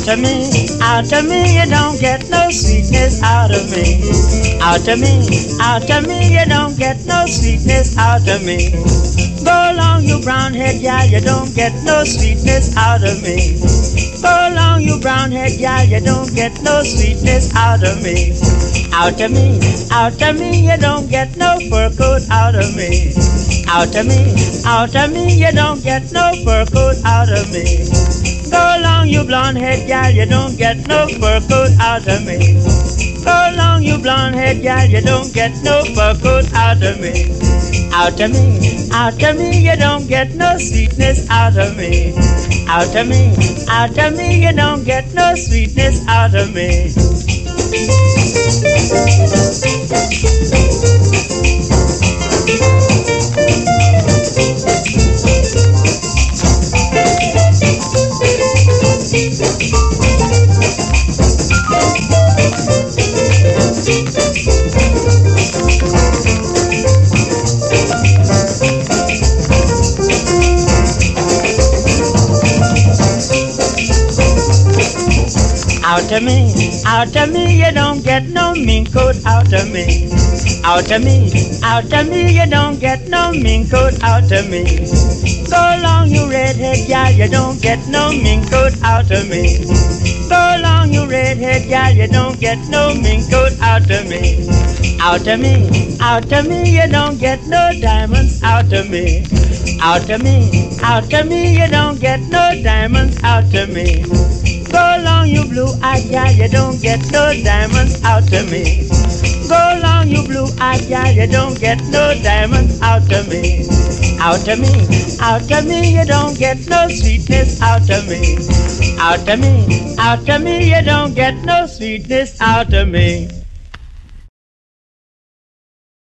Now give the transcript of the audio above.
Out of me, you don't get no sweetness out of me. Out of me, you don't get no sweetness out of me. Go along, you brown-head gal, you don't get no sweetness out of me. Go along, you brown-head gal, you don't get no sweetness out of me. Out of me, you don't get no fur coat out of me. Out of me, you don't get no fur coat out of me. Go along, you blonde-head gal, you don't get no fur coat out of me. Go along, you blonde-head gal, you don't get no fur coat out of me. Out of me, you don't get no sweetness out of me. Out of me, you don't get no sweetness out of me. Out of me, you don't get no mink coat out of me. Out of me, you don't get no mink coat out of me. Go along, you redhead gal, you don't get no mink coat out of me. Go along, you redhead gal, you don't get no mink coat out of me. Out of me, you don't get no diamonds out of me. Out of me, you don't get no diamonds out of me. Go along, you blue-eyed gal, you don't get no diamonds out of me. Go along, you blue-eyed gal, you don't get no diamonds out of me. Out of me, you don't get no sweetness out of me. Out of me, you don't get no sweetness out of me.